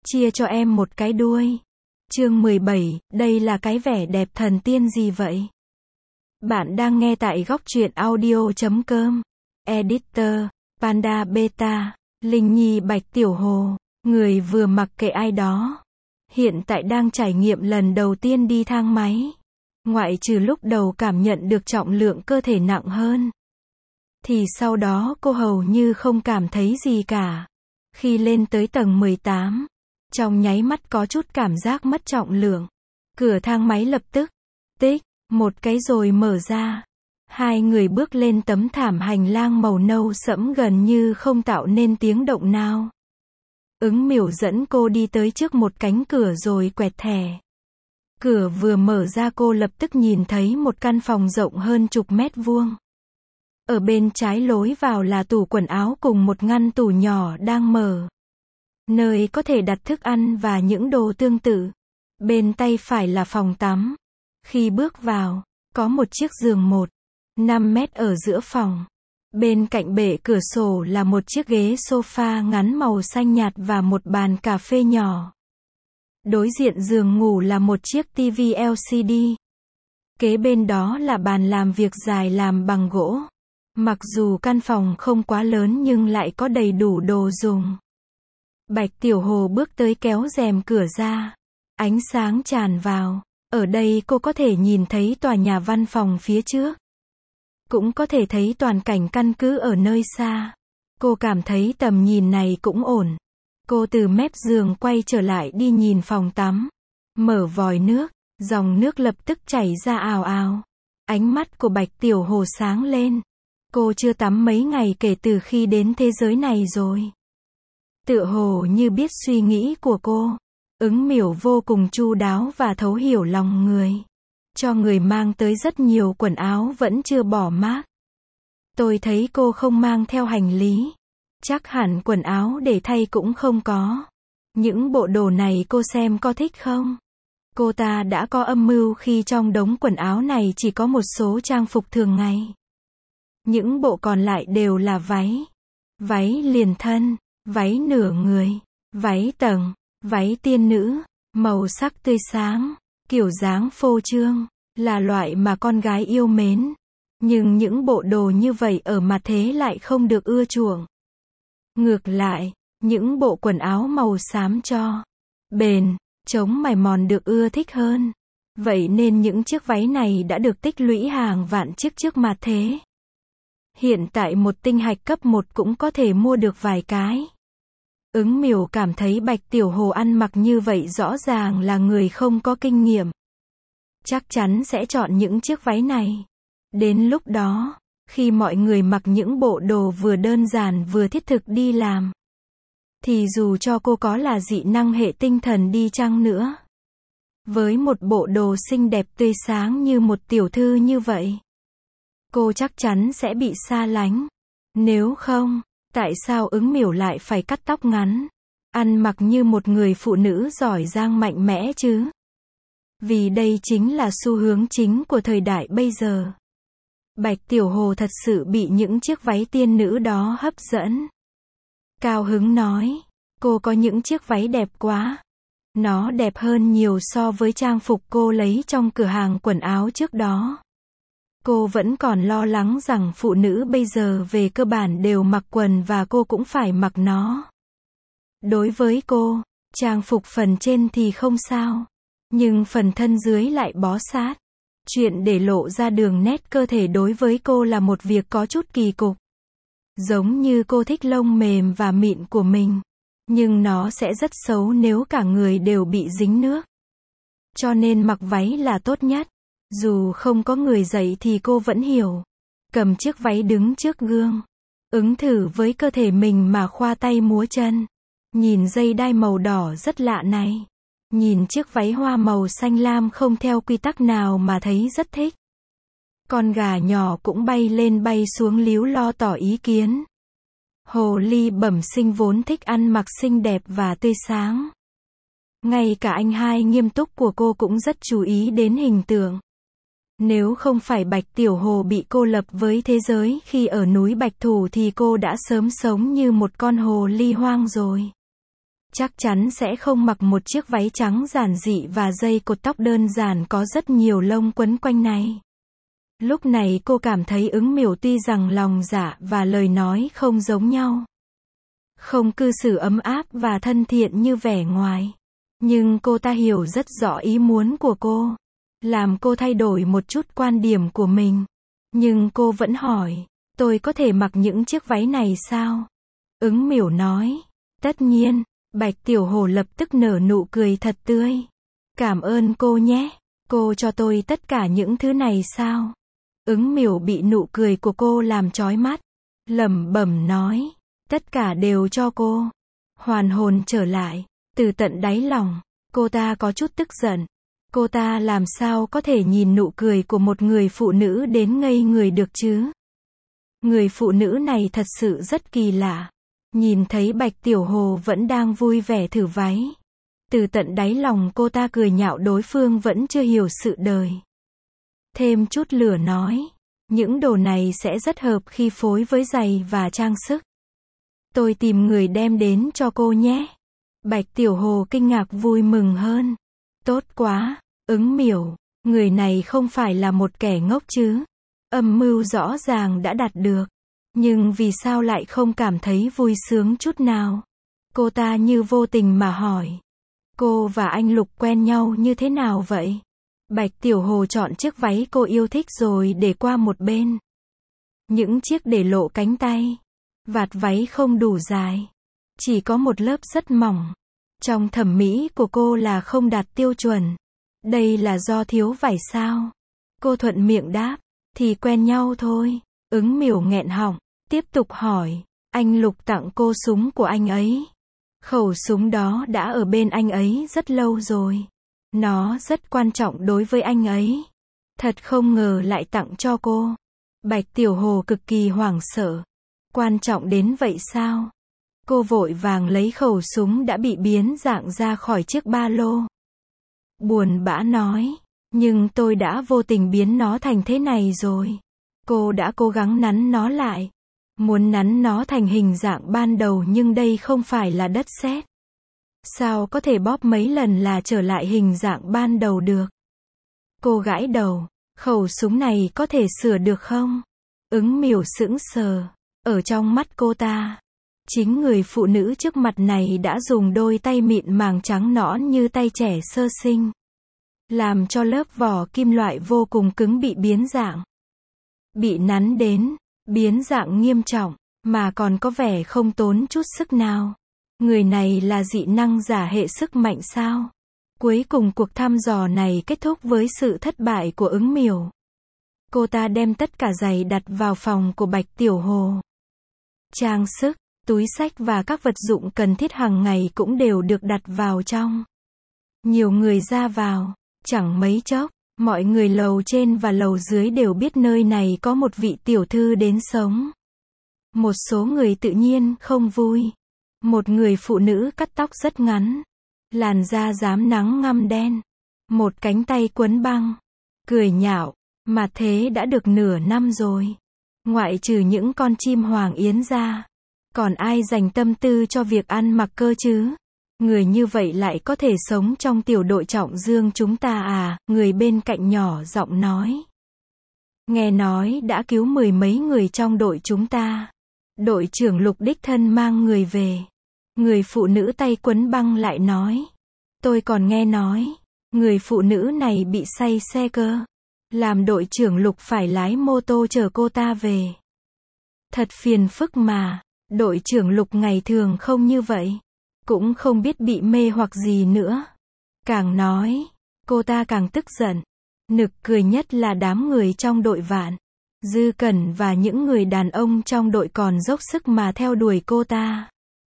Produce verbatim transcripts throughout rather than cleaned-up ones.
chia cho em một cái đuôi. Chương mười bảy, đây là cái vẻ đẹp thần tiên gì vậy? Bạn đang nghe tại góc truyện audio chấm com. Editor, Panda Beta, Linh Nhi Bạch Tiểu Hồ, người vừa mặc kệ ai đó. Hiện tại đang trải nghiệm lần đầu tiên đi thang máy. Ngoại trừ lúc đầu cảm nhận được trọng lượng cơ thể nặng hơn, thì sau đó cô hầu như không cảm thấy gì cả. Khi lên tới tầng mười tám, trong nháy mắt có chút cảm giác mất trọng lượng. Cửa thang máy lập tức, tích, một cái rồi mở ra. Hai người bước lên tấm thảm hành lang màu nâu sẫm gần như không tạo nên tiếng động nào. Ứng Miểu dẫn cô đi tới trước một cánh cửa rồi quẹt thẻ. Cửa vừa mở ra cô lập tức nhìn thấy một căn phòng rộng hơn chục mét vuông. Ở bên trái lối vào là tủ quần áo cùng một ngăn tủ nhỏ đang mở, nơi có thể đặt thức ăn và những đồ tương tự. Bên tay phải là phòng tắm. Khi bước vào, có một chiếc giường một phẩy năm mét ở giữa phòng. Bên cạnh bệ cửa sổ là một chiếc ghế sofa ngắn màu xanh nhạt và một bàn cà phê nhỏ. Đối diện giường ngủ là một chiếc tivi lờ xê đê. Kế bên đó là bàn làm việc dài làm bằng gỗ. Mặc dù căn phòng không quá lớn nhưng lại có đầy đủ đồ dùng. Bạch Tiểu Hồ bước tới kéo rèm cửa ra. Ánh sáng tràn vào. Ở đây cô có thể nhìn thấy tòa nhà văn phòng phía trước. Cũng có thể thấy toàn cảnh căn cứ ở nơi xa. Cô cảm thấy tầm nhìn này cũng ổn. Cô từ mép giường quay trở lại đi nhìn phòng tắm. Mở vòi nước, dòng nước lập tức chảy ra ào ào. Ánh mắt của Bạch Tiểu Hồ sáng lên. Cô chưa tắm mấy ngày kể từ khi đến thế giới này rồi. Tựa hồ như biết suy nghĩ của cô. Ứng Miểu vô cùng chu đáo và thấu hiểu lòng người. Cho người mang tới rất nhiều quần áo vẫn chưa bỏ mác. Tôi thấy cô không mang theo hành lý. Chắc hẳn quần áo để thay cũng không có. Những bộ đồ này cô xem có thích không? Cô ta đã có âm mưu khi trong đống quần áo này chỉ có một số trang phục thường ngày. Những bộ còn lại đều là váy. Váy liền thân, váy nửa người, váy tầng, váy tiên nữ, màu sắc tươi sáng, kiểu dáng phô trương, là loại mà con gái yêu mến. Nhưng những bộ đồ như vậy ở mặt thế lại không được ưa chuộng. Ngược lại, những bộ quần áo màu xám cho, bền, chống mài mòn được ưa thích hơn. Vậy nên những chiếc váy này đã được tích lũy hàng vạn chiếc trước mặt thế. Hiện tại một tinh hạch cấp một cũng có thể mua được vài cái. Ứng Miểu cảm thấy Bạch Tiểu Hồ ăn mặc như vậy rõ ràng là người không có kinh nghiệm. Chắc chắn sẽ chọn những chiếc váy này. Đến lúc đó, khi mọi người mặc những bộ đồ vừa đơn giản vừa thiết thực đi làm, thì dù cho cô có là dị năng hệ tinh thần đi chăng nữa, với một bộ đồ xinh đẹp tươi sáng như một tiểu thư như vậy, cô chắc chắn sẽ bị xa lánh. Nếu không, tại sao Ứng Miểu lại phải cắt tóc ngắn, ăn mặc như một người phụ nữ giỏi giang mạnh mẽ chứ? Vì đây chính là xu hướng chính của thời đại bây giờ. Bạch Tiểu Hồ thật sự bị những chiếc váy tiên nữ đó hấp dẫn. Cao hứng nói, cô có những chiếc váy đẹp quá. Nó đẹp hơn nhiều so với trang phục cô lấy trong cửa hàng quần áo trước đó. Cô vẫn còn lo lắng rằng phụ nữ bây giờ về cơ bản đều mặc quần và cô cũng phải mặc nó. Đối với cô, trang phục phần trên thì không sao, nhưng phần thân dưới lại bó sát. Chuyện để lộ ra đường nét cơ thể đối với cô là một việc có chút kỳ cục. Giống như cô thích lông mềm và mịn của mình, nhưng nó sẽ rất xấu nếu cả người đều bị dính nước. Cho nên mặc váy là tốt nhất. Dù không có người dạy thì cô vẫn hiểu. Cầm chiếc váy đứng trước gương, ứng thử với cơ thể mình mà khoa tay múa chân. Nhìn dây đai màu đỏ rất lạ này. Nhìn chiếc váy hoa màu xanh lam không theo quy tắc nào mà thấy rất thích. Con gà nhỏ cũng bay lên bay xuống líu lo tỏ ý kiến. Hồ ly bẩm sinh vốn thích ăn mặc xinh đẹp và tươi sáng. Ngay cả anh hai nghiêm túc của cô cũng rất chú ý đến hình tượng. Nếu không phải Bạch Tiểu Hồ bị cô lập với thế giới khi ở núi Bạch Thủ thì cô đã sớm sống như một con hồ ly hoang rồi. Chắc chắn sẽ không mặc một chiếc váy trắng giản dị và dây cột tóc đơn giản có rất nhiều lông quấn quanh này. Lúc này cô cảm thấy Ứng Miểu tuy rằng lòng dạ và lời nói không giống nhau, không cư xử ấm áp và thân thiện như vẻ ngoài, nhưng cô ta hiểu rất rõ ý muốn của cô, làm cô thay đổi một chút quan điểm của mình. Nhưng cô vẫn hỏi, tôi có thể mặc những chiếc váy này sao? Ứng Miểu nói, tất nhiên. Bạch Tiểu Hồ lập tức nở nụ cười thật tươi. Cảm ơn cô nhé, cô cho tôi tất cả những thứ này sao? Ứng Miểu bị nụ cười của cô làm chói mắt, lẩm bẩm nói, tất cả đều cho cô. Hoàn hồn trở lại, từ tận đáy lòng, cô ta có chút tức giận. Cô ta làm sao có thể nhìn nụ cười của một người phụ nữ đến ngây người được chứ? Người phụ nữ này thật sự rất kỳ lạ. Nhìn thấy Bạch Tiểu Hồ vẫn đang vui vẻ thử váy, từ tận đáy lòng cô ta cười nhạo đối phương vẫn chưa hiểu sự đời. Thêm chút lửa nói, những đồ này sẽ rất hợp khi phối với giày và trang sức. Tôi tìm người đem đến cho cô nhé. Bạch Tiểu Hồ kinh ngạc vui mừng hơn. Tốt quá, Ứng Miểu, người này không phải là một kẻ ngốc chứ. Âm mưu rõ ràng đã đạt được. Nhưng vì sao lại không cảm thấy vui sướng chút nào? Cô ta như vô tình mà hỏi. Cô và anh Lục quen nhau như thế nào vậy? Bạch Tiểu Hồ chọn chiếc váy cô yêu thích rồi để qua một bên. Những chiếc để lộ cánh tay. Vạt váy không đủ dài. Chỉ có một lớp rất mỏng. Trong thẩm mỹ của cô là không đạt tiêu chuẩn. Đây là do thiếu vải sao? Cô thuận miệng đáp. Thì quen nhau thôi. Ứng Miểu nghẹn họng. Tiếp tục hỏi, anh Lục tặng cô súng của anh ấy. Khẩu súng đó đã ở bên anh ấy rất lâu rồi. Nó rất quan trọng đối với anh ấy. Thật không ngờ lại tặng cho cô. Bạch Tiểu Hồ cực kỳ hoảng sợ. Quan trọng đến vậy sao? Cô vội vàng lấy khẩu súng đã bị biến dạng ra khỏi chiếc ba lô. Buồn bã nói, nhưng tôi đã vô tình biến nó thành thế này rồi. Cô đã cố gắng nắn nó lại. Muốn nắn nó thành hình dạng ban đầu nhưng đây không phải là đất sét. Sao có thể bóp mấy lần là trở lại hình dạng ban đầu được? Cô gãi đầu, khẩu súng này có thể sửa được không? Ứng Miểu sững sờ, ở trong mắt cô ta, chính người phụ nữ trước mặt này đã dùng đôi tay mịn màng trắng nõn như tay trẻ sơ sinh, làm cho lớp vỏ kim loại vô cùng cứng bị biến dạng. Bị nắn đến, biến dạng nghiêm trọng, mà còn có vẻ không tốn chút sức nào. Người này là dị năng giả hệ sức mạnh sao? Cuối cùng cuộc thăm dò này kết thúc với sự thất bại của Ứng Miểu. Cô ta đem tất cả giày đặt vào phòng của Bạch Tiểu Hồ. Trang sức, túi xách và các vật dụng cần thiết hàng ngày cũng đều được đặt vào trong. Nhiều người ra vào, chẳng mấy chốc, mọi người lầu trên và lầu dưới đều biết nơi này có một vị tiểu thư đến sống. Một số người tự nhiên không vui. Một người phụ nữ cắt tóc rất ngắn, làn da rám nắng ngăm đen, một cánh tay quấn băng, cười nhạo, mà thế đã được nửa năm rồi. Ngoại trừ những con chim hoàng yến ra, còn ai dành tâm tư cho việc ăn mặc cơ chứ? Người như vậy lại có thể sống trong tiểu đội trọng dương chúng ta à? Người bên cạnh nhỏ giọng nói. Nghe nói đã cứu mười mấy người trong đội chúng ta. Đội trưởng Lục đích thân mang người về. Người phụ nữ tay quấn băng lại nói. Tôi còn nghe nói, người phụ nữ này bị say xe cơ. Làm đội trưởng Lục phải lái mô tô chở cô ta về. Thật phiền phức mà, đội trưởng Lục ngày thường không như vậy. Cũng không biết bị mê hoặc gì nữa. Càng nói, cô ta càng tức giận. Nực cười nhất là đám người trong đội Vạn Dư Cẩn và những người đàn ông trong đội còn dốc sức mà theo đuổi cô ta.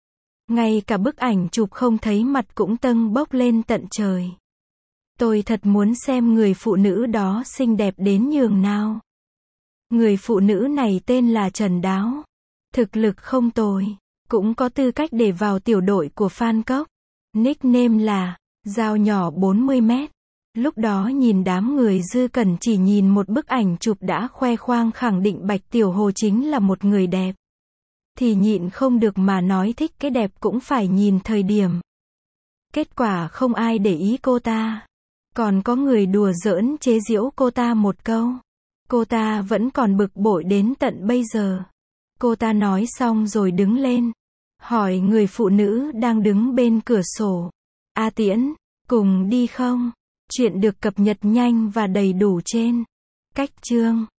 Ngay cả bức ảnh chụp không thấy mặt cũng tâng bốc lên tận trời. Tôi thật muốn xem người phụ nữ đó xinh đẹp đến nhường nào. Người phụ nữ này tên là Trần Đáo. Thực lực không tồi, cũng có tư cách để vào tiểu đội của Phan Cốc. Nickname là Dao nhỏ bốn mươi mét. Lúc đó nhìn đám người Dư Cẩn chỉ nhìn một bức ảnh chụp đã khoe khoang khẳng định Bạch Tiểu Hồ chính là một người đẹp. Thì nhịn không được mà nói thích cái đẹp cũng phải nhìn thời điểm. Kết quả không ai để ý cô ta. Còn có người đùa giỡn chế giễu cô ta một câu. Cô ta vẫn còn bực bội đến tận bây giờ. Cô ta nói xong rồi đứng lên. Hỏi người phụ nữ đang đứng bên cửa sổ. A Tiễn, cùng đi không? Chuyện được cập nhật nhanh và đầy đủ trên Cách Chương.